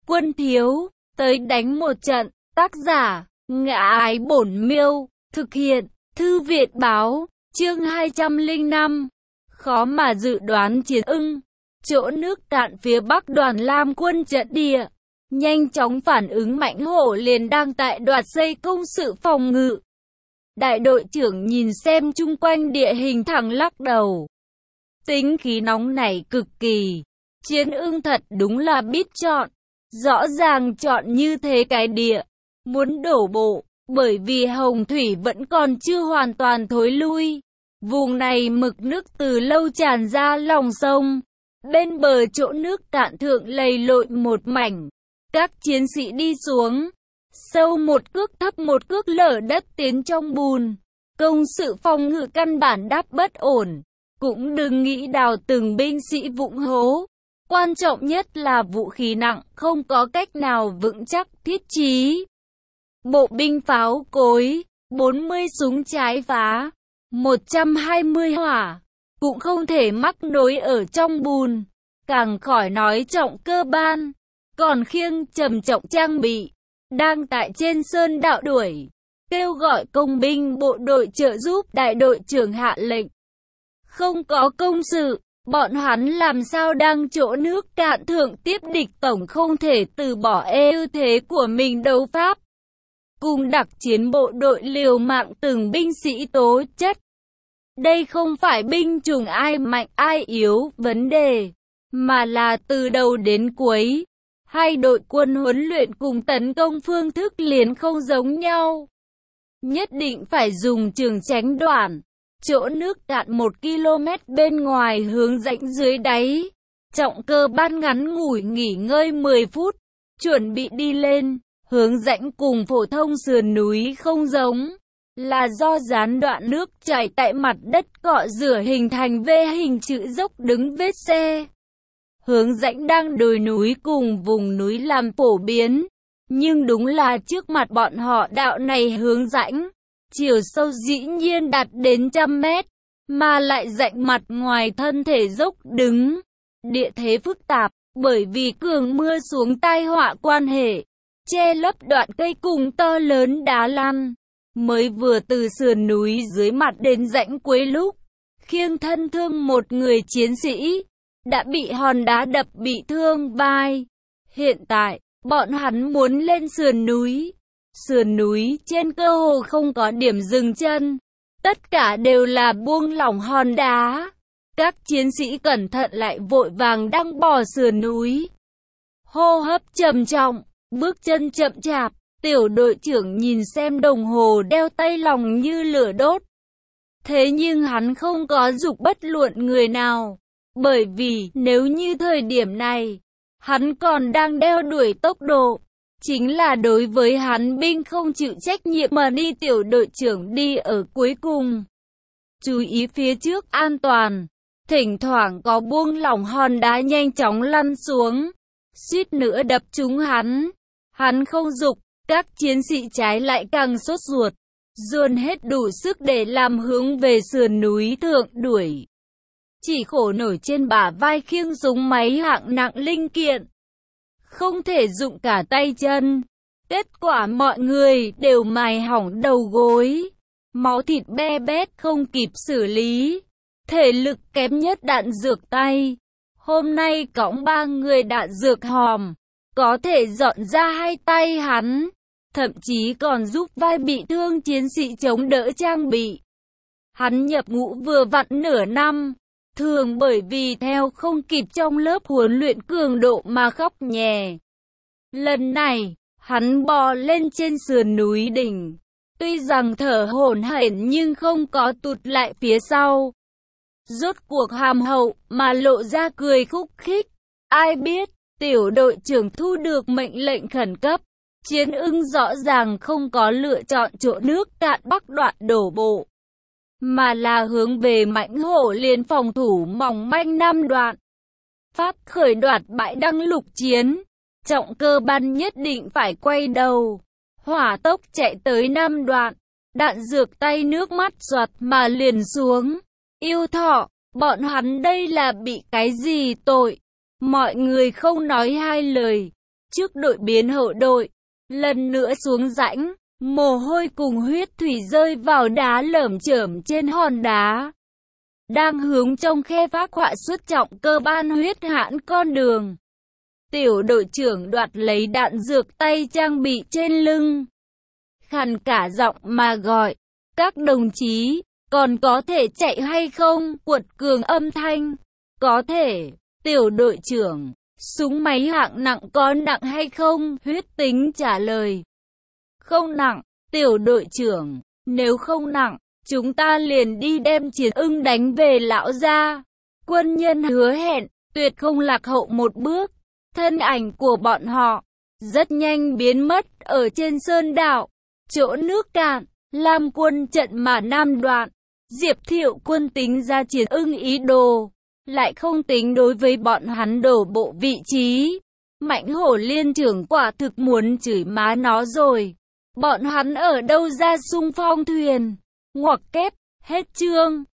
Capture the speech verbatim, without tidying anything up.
quân thiếu, tới đánh một trận. Tác giả, Ngã Ái Bổn Miêu, thực hiện, Thư viện báo, chương hai trăm lẻ năm. Khó mà dự đoán chiến ưng, chỗ nước cạn phía bắc đoàn Lam quân trận địa. Nhanh chóng phản ứng Mãnh Hổ liền đang tại đoạt xây công sự phòng ngự. Đại đội trưởng nhìn xem chung quanh địa hình thẳng lắc đầu. Tính khí nóng này cực kỳ. Chiến ưng thật đúng là biết chọn. Rõ ràng chọn như thế cái địa. Muốn đổ bộ, bởi vì hồng thủy vẫn còn chưa hoàn toàn thối lui. Vùng này mực nước từ lâu tràn ra lòng sông. Bên bờ chỗ nước cạn thượng lầy lội một mảnh. Các chiến sĩ đi xuống. Sâu một cước thấp một cước lở đất tiến trong bùn. Công sự phòng ngự căn bản đáp bất ổn. Cũng đừng nghĩ đào từng binh sĩ vụng hố. Quan trọng nhất là vũ khí nặng không có cách nào vững chắc thiết chí. Bộ binh pháo cối, bốn mươi súng trái phá, một trăm hai mươi hỏa, cũng không thể mắc nối ở trong bùn. Càng khỏi nói trọng cơ ban, còn khiêng trầm trọng trang bị. Đang tại trên sơn đạo đuổi, kêu gọi công binh bộ đội trợ giúp. Đại đội trưởng hạ lệnh. Không có công sự, bọn hắn làm sao đang chỗ nước cạn thượng tiếp địch, tổng không thể từ bỏ ưu thế của mình đấu pháp. Cùng đặc chiến bộ đội liều mạng từng binh sĩ tố chất. Đây không phải binh chủng ai mạnh ai yếu vấn đề, mà là từ đầu đến cuối. Hai đội quân huấn luyện cùng tấn công phương thức liền không giống nhau. Nhất định phải dùng trường tránh đoạn. Chỗ nước cạn một ki lô mét bên ngoài hướng rãnh dưới đáy. Trọng cơ ban ngắn ngủi nghỉ ngơi mười phút. Chuẩn bị đi lên. Hướng rãnh cùng phổ thông sườn núi không giống. Là do gián đoạn nước chảy tại mặt đất cọ rửa hình thành V hình chữ dốc đứng vết xe. Hướng rãnh đang đồi núi cùng vùng núi làm phổ biến. Nhưng đúng là trước mặt bọn họ đạo này hướng rãnh. Chiều sâu dĩ nhiên đạt đến trăm mét. Mà lại rãnh mặt ngoài thân thể dốc đứng. Địa thế phức tạp. Bởi vì cường mưa xuống tai họa quan hệ. Che lấp đoạn cây cùng to lớn đá lăn. Mới vừa từ sườn núi dưới mặt đến rãnh cuối lúc. Khiêng thân thương một người chiến sĩ. Đã bị hòn đá đập bị thương vai. Hiện tại, bọn hắn muốn lên sườn núi. Sườn núi trên cơ hồ không có điểm dừng chân. Tất cả đều là buông lỏng hòn đá. Các chiến sĩ cẩn thận lại vội vàng đang bò sườn núi. Hô hấp trầm trọng, bước chân chậm chạp. Tiểu đội trưởng nhìn xem đồng hồ đeo tay lòng như lửa đốt. Thế nhưng hắn không có giục bất luận người nào. Bởi vì nếu như thời điểm này, hắn còn đang đeo đuổi tốc độ. Chính là đối với hắn binh không chịu trách nhiệm mà đi. Tiểu đội trưởng đi ở cuối cùng. Chú ý phía trước an toàn. Thỉnh thoảng có buông lỏng hòn đá nhanh chóng lăn xuống. Suýt nữa đập trúng hắn. Hắn không giục. Các chiến sĩ trái lại càng sốt ruột. Dồn hết đủ sức để làm hướng về sườn núi thượng đuổi. Chỉ khổ nổi trên bả vai khiêng súng máy hạng nặng linh kiện. Không thể dụng cả tay chân. Kết quả mọi người đều mài hỏng đầu gối. Máu thịt be bét không kịp xử lý. Thể lực kém nhất đạn dược tay. Hôm nay cõng ba người đạn dược hòm. Có thể dọn ra hai tay hắn. Thậm chí còn giúp vai bị thương chiến sĩ chống đỡ trang bị. Hắn nhập ngũ vừa vặn nửa năm. Thường bởi vì theo không kịp trong lớp huấn luyện cường độ mà khóc nhè. Lần này, hắn bò lên trên sườn núi đỉnh. Tuy rằng thở hổn hển nhưng không có tụt lại phía sau. Rốt cuộc hàm hậu mà lộ ra cười khúc khích. Ai biết, tiểu đội trưởng thu được mệnh lệnh khẩn cấp. Chiến ưng rõ ràng không có lựa chọn chỗ nước cạn bắc đoạn đổ bộ. Mà là hướng về Mãnh Hổ liền phòng thủ mỏng manh năm đoạn. Pháp khởi đoạt bãi đăng lục chiến. Trọng cơ ban nhất định phải quay đầu. Hỏa tốc chạy tới năm đoạn. Đạn dược tay nước mắt giọt mà liền xuống. Yêu thọ, bọn hắn đây là bị cái gì tội? Mọi người không nói hai lời. trước đội biến hậu đội, lần nữa xuống rãnh, mồ hôi cùng huyết thủy rơi vào đá lởm chởm trên hòn đá. Đang hướng trong khe phác họa xuất trọng cơ ban huyết hãn con đường. Tiểu đội trưởng đoạt lấy đạn dược tay trang bị trên lưng. Khàn cả giọng mà gọi, các đồng chí, còn có thể chạy hay không? Quật cường âm thanh, có thể. Tiểu đội trưởng, súng máy hạng nặng có nặng hay không? Huyết tính trả lời. Không nặng. Tiểu đội trưởng, nếu không nặng, chúng ta liền đi đem Chiến Ưng đánh về lão gia. Quân nhân hứa hẹn, tuyệt không lạc hậu một bước. Thân ảnh của bọn họ rất nhanh biến mất ở trên sơn đảo. Chỗ nước cạn, Lam quân trận mà nam đoạn. Diệp Thiệu quân tính ra Chiến Ưng ý đồ, lại không tính đối với bọn hắn đổ bộ vị trí. Mãnh hổ liên trưởng quả thực muốn chửi má nó rồi. Bọn hắn ở đâu ra xung phong thuyền? Ngoặc kép, hết chương.